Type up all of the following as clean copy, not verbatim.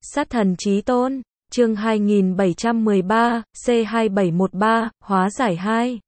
Sát thần chí tôn, chương 2713, C2713, hóa giải 2.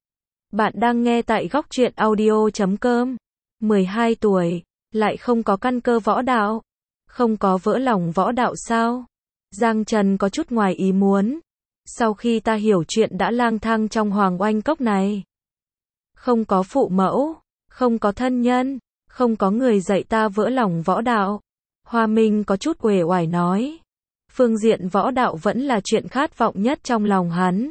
Bạn đang nghe tại góc truyện audio.com. 12 tuổi, lại không có căn cơ võ đạo, không có vỡ lòng võ đạo sao? Giang Trần có chút ngoài ý muốn. Sau khi ta hiểu chuyện đã lang thang trong Hoàng Oanh Cốc này, không có phụ mẫu, không có thân nhân, không có người dạy ta vỡ lòng võ đạo. Hoa Minh có chút uể oải nói. Phương diện võ đạo vẫn là chuyện khát vọng nhất trong lòng hắn.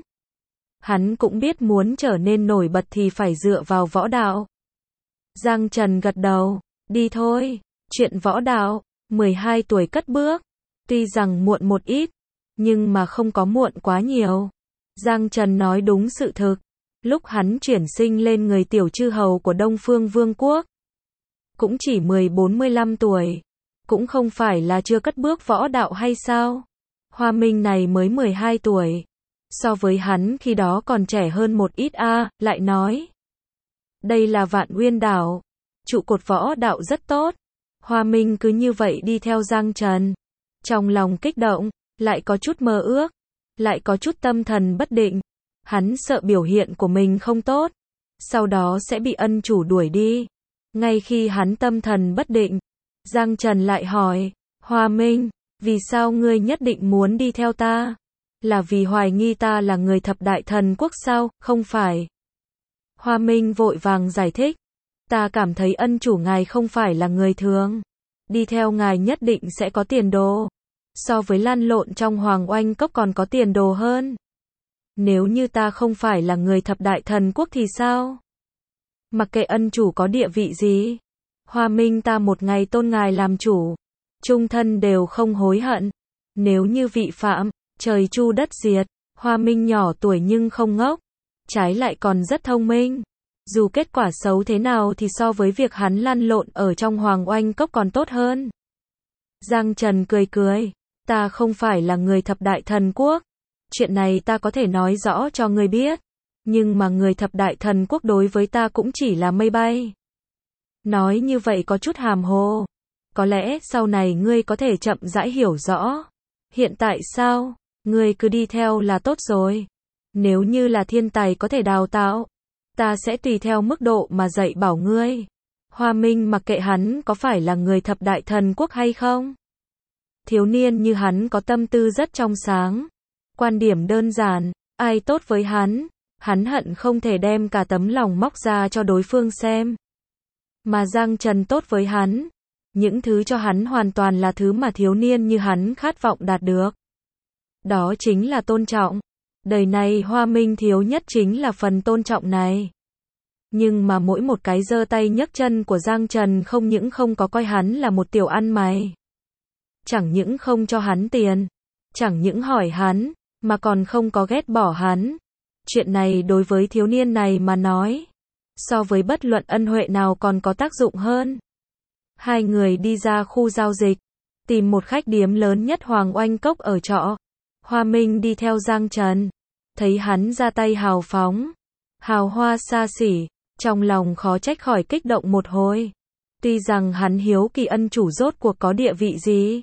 Hắn cũng biết muốn trở nên nổi bật thì phải dựa vào võ đạo. Giang Trần gật đầu, đi thôi, chuyện võ đạo, 12 tuổi cất bước. Tuy rằng muộn một ít, nhưng mà không có muộn quá nhiều. Giang Trần nói đúng sự thực. Lúc hắn chuyển sinh lên người tiểu chư hầu của Đông Phương Vương quốc, cũng chỉ 14-15 tuổi. Cũng không phải là chưa cất bước võ đạo hay sao? Hoa Minh này mới 12 tuổi. So với hắn khi đó còn trẻ hơn một ít lại nói. Đây là Vạn Uyên Đảo. Trụ cột võ đạo rất tốt. Hoa Minh cứ như vậy đi theo Giang Trần. Trong lòng kích động, lại có chút mơ ước, lại có chút tâm thần bất định. Hắn sợ biểu hiện của mình không tốt, sau đó sẽ bị ân chủ đuổi đi. Ngay khi hắn tâm thần bất định, Giang Trần lại hỏi, Hoa Minh, vì sao ngươi nhất định muốn đi theo ta? Là vì hoài nghi ta là người thập đại thần quốc sao? Không phải. Hoa Minh vội vàng giải thích, ta cảm thấy ân chủ ngài không phải là người thường. Đi theo ngài nhất định sẽ có tiền đồ. So với lăn lộn trong Hoàng Oanh Cốc còn có tiền đồ hơn. Nếu như ta không phải là người thập đại thần quốc thì sao? Mặc kệ ân chủ có địa vị gì, Hoa Minh ta một ngày tôn ngài làm chủ, chung thân đều không hối hận. Nếu như vị phạm, trời chu đất diệt. Hoa Minh nhỏ tuổi nhưng không ngốc, trái lại còn rất thông minh. Dù kết quả xấu thế nào thì so với việc hắn lăn lộn ở trong Hoàng Oanh Cốc còn tốt hơn. Giang Trần cười cười, ta không phải là người thập đại thần quốc. Chuyện này ta có thể nói rõ cho ngươi biết. Nhưng mà người thập đại thần quốc đối với ta cũng chỉ là mây bay. Nói như vậy có chút hàm hồ. Có lẽ sau này ngươi có thể chậm rãi hiểu rõ. Hiện tại sao? Ngươi cứ đi theo là tốt rồi. Nếu như là thiên tài có thể đào tạo, ta sẽ tùy theo mức độ mà dạy bảo ngươi. Hoa Minh mặc kệ hắn có phải là người thập đại thần quốc hay không. Thiếu niên như hắn có tâm tư rất trong sáng. Quan điểm đơn giản, ai tốt với hắn, hắn hận không thể đem cả tấm lòng móc ra cho đối phương xem. Mà Giang Trần tốt với hắn, những thứ cho hắn hoàn toàn là thứ mà thiếu niên như hắn khát vọng đạt được. Đó chính là tôn trọng. Đời này Hoa Minh thiếu nhất chính là phần tôn trọng này. Nhưng mà mỗi một cái giơ tay nhấc chân của Giang Trần không những không có coi hắn là một tiểu ăn mày, chẳng những không cho hắn tiền, chẳng những hỏi hắn, mà còn không có ghét bỏ hắn. Chuyện này đối với thiếu niên này mà nói, so với bất luận ân huệ nào còn có tác dụng hơn. Hai người đi ra khu giao dịch, tìm một khách điếm lớn nhất Hoàng Oanh Cốc ở trọ. Hoa Minh đi theo Giang Trần, thấy hắn ra tay hào phóng, hào hoa xa xỉ, trong lòng khó trách khỏi kích động một hồi. Tuy rằng hắn hiếu kỳ ân chủ rốt cuộc có địa vị gì,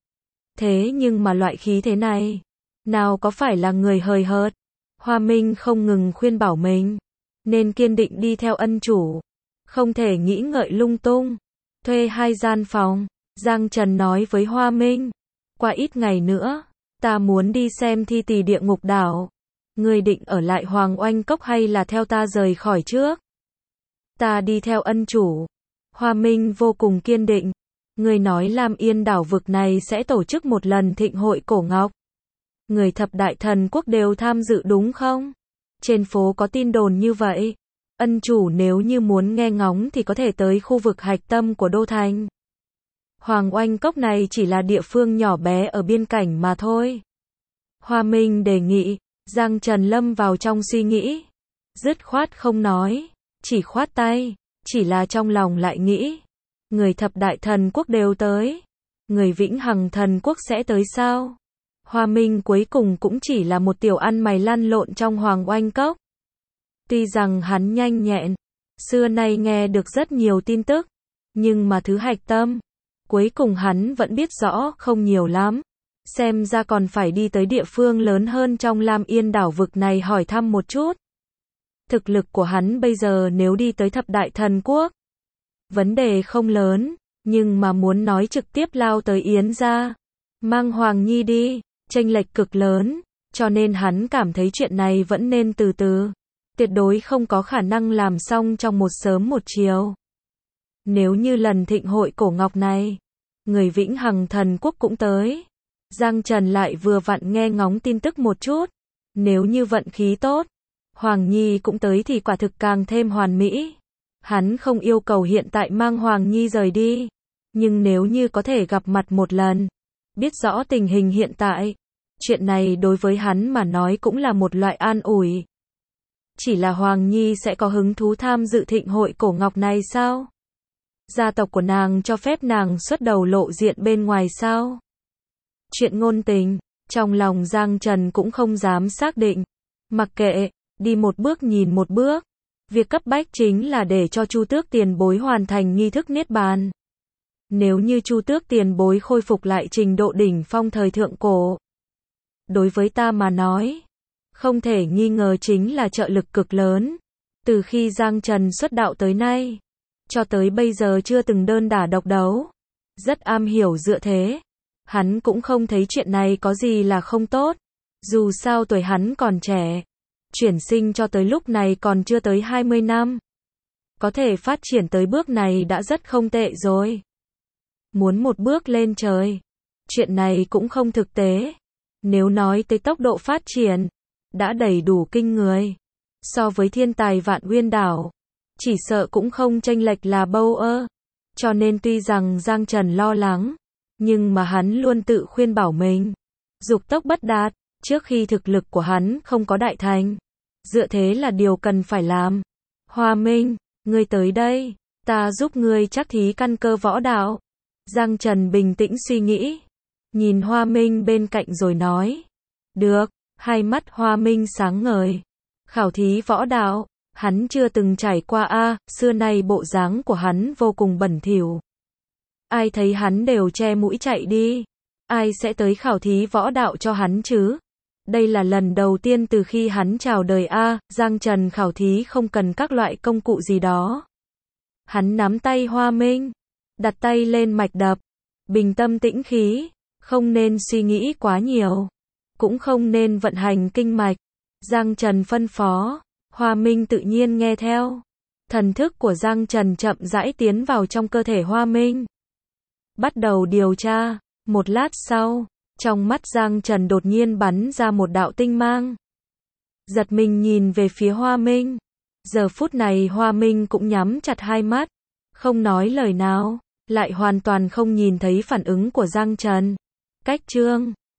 thế nhưng mà loại khí thế này, nào có phải là người hời hợt. Hoa Minh không ngừng khuyên bảo mình, nên kiên định đi theo ân chủ, không thể nghĩ ngợi lung tung. Thuê 2 gian phòng, Giang Trần nói với Hoa Minh, qua ít ngày nữa, ta muốn đi xem thi tỷ địa ngục đảo. Ngươi định ở lại Hoàng Oanh Cốc hay là theo ta rời khỏi trước? Ta đi theo ân chủ. Hoa Minh vô cùng kiên định. Ngươi nói Lam Yên đảo vực này sẽ tổ chức một lần thịnh hội cổ ngọc. Người thập đại thần quốc đều tham dự đúng không? Trên phố có tin đồn như vậy. Ân chủ nếu như muốn nghe ngóng thì có thể tới khu vực hạch tâm của đô thành. Hoàng Oanh Cốc này chỉ là địa phương nhỏ bé ở biên cảnh mà thôi. Hoa Minh đề nghị. Giang Trần lâm vào trong suy nghĩ, dứt khoát không nói, chỉ khoát tay, chỉ là trong lòng lại nghĩ, người thập đại thần quốc đều tới, người vĩnh hằng thần quốc sẽ tới sao? Hoa Minh cuối cùng cũng chỉ là một tiểu ăn mày lăn lộn trong Hoàng Oanh Cốc. Tuy rằng hắn nhanh nhẹn, xưa nay nghe được rất nhiều tin tức, nhưng mà thứ hạch tâm, cuối cùng hắn vẫn biết rõ không nhiều lắm. Xem ra còn phải đi tới địa phương lớn hơn trong Lam Yên đảo vực này hỏi thăm một chút. Thực lực của hắn bây giờ nếu đi tới thập đại thần quốc, vấn đề không lớn, nhưng mà muốn nói trực tiếp lao tới Yến gia, mang Hoàng Nhi đi, chênh lệch cực lớn, cho nên hắn cảm thấy chuyện này vẫn nên từ từ, tuyệt đối không có khả năng làm xong trong một sớm một chiều. Nếu như lần thịnh hội cổ ngọc này, người Vĩnh Hằng thần quốc cũng tới, Giang Trần lại vừa vặn nghe ngóng tin tức một chút, nếu như vận khí tốt, Hoàng Nhi cũng tới thì quả thực càng thêm hoàn mỹ. Hắn không yêu cầu hiện tại mang Hoàng Nhi rời đi, nhưng nếu như có thể gặp mặt một lần, biết rõ tình hình hiện tại, chuyện này đối với hắn mà nói cũng là một loại an ủi. Chỉ là Hoàng Nhi sẽ có hứng thú tham dự thịnh hội cổ ngọc này sao? Gia tộc của nàng cho phép nàng xuất đầu lộ diện bên ngoài sao? Chuyện ngôn tình, trong lòng Giang Trần cũng không dám xác định. Mặc kệ, đi một bước nhìn một bước. Việc cấp bách chính là để cho Chu Tước tiền bối hoàn thành nghi thức niết bàn. Nếu như Chu Tước tiền bối khôi phục lại trình độ đỉnh phong thời thượng cổ, đối với ta mà nói, không thể nghi ngờ chính là trợ lực cực lớn. Từ khi Giang Trần xuất đạo tới nay, cho tới bây giờ chưa từng đơn đả độc đấu, rất am hiểu dựa thế. Hắn cũng không thấy chuyện này có gì là không tốt. Dù sao tuổi hắn còn trẻ, chuyển sinh cho tới lúc này còn chưa tới 20 năm. Có thể phát triển tới bước này đã rất không tệ rồi. Muốn một bước lên trời, chuyện này cũng không thực tế. Nếu nói tới tốc độ phát triển, đã đầy đủ kinh người. So với thiên tài Vạn Uyên đảo, chỉ sợ cũng không chênh lệch là bâu ơ. Cho nên tuy rằng Giang Trần lo lắng, nhưng mà hắn luôn tự khuyên bảo mình, dục tốc bất đạt, trước khi thực lực của hắn không có đại thành, dựa thế là điều cần phải làm. Hoa Minh, ngươi tới đây, ta giúp ngươi chắc thí căn cơ võ đạo. Giang Trần bình tĩnh suy nghĩ, nhìn Hoa Minh bên cạnh rồi nói, được. Hai mắt Hoa Minh sáng ngời. Khảo thí võ đạo, hắn chưa từng trải qua a, xưa nay bộ dáng của hắn vô cùng bẩn thỉu. Ai thấy hắn đều che mũi chạy đi. Ai sẽ tới khảo thí võ đạo cho hắn chứ? Đây là lần đầu tiên từ khi hắn chào đời a, Giang Trần khảo thí không cần các loại công cụ gì đó. Hắn nắm tay Hoa Minh, đặt tay lên mạch đập, bình tâm tĩnh khí, không nên suy nghĩ quá nhiều, cũng không nên vận hành kinh mạch. Giang Trần phân phó, Hoa Minh tự nhiên nghe theo. Thần thức của Giang Trần chậm rãi tiến vào trong cơ thể Hoa Minh, bắt đầu điều tra. Một lát sau, trong mắt Giang Trần đột nhiên bắn ra một đạo tinh mang. Giật mình nhìn về phía Hoa Minh. Giờ phút này Hoa Minh cũng nhắm chặt hai mắt, không nói lời nào, lại hoàn toàn không nhìn thấy phản ứng của Giang Trần. Cách chương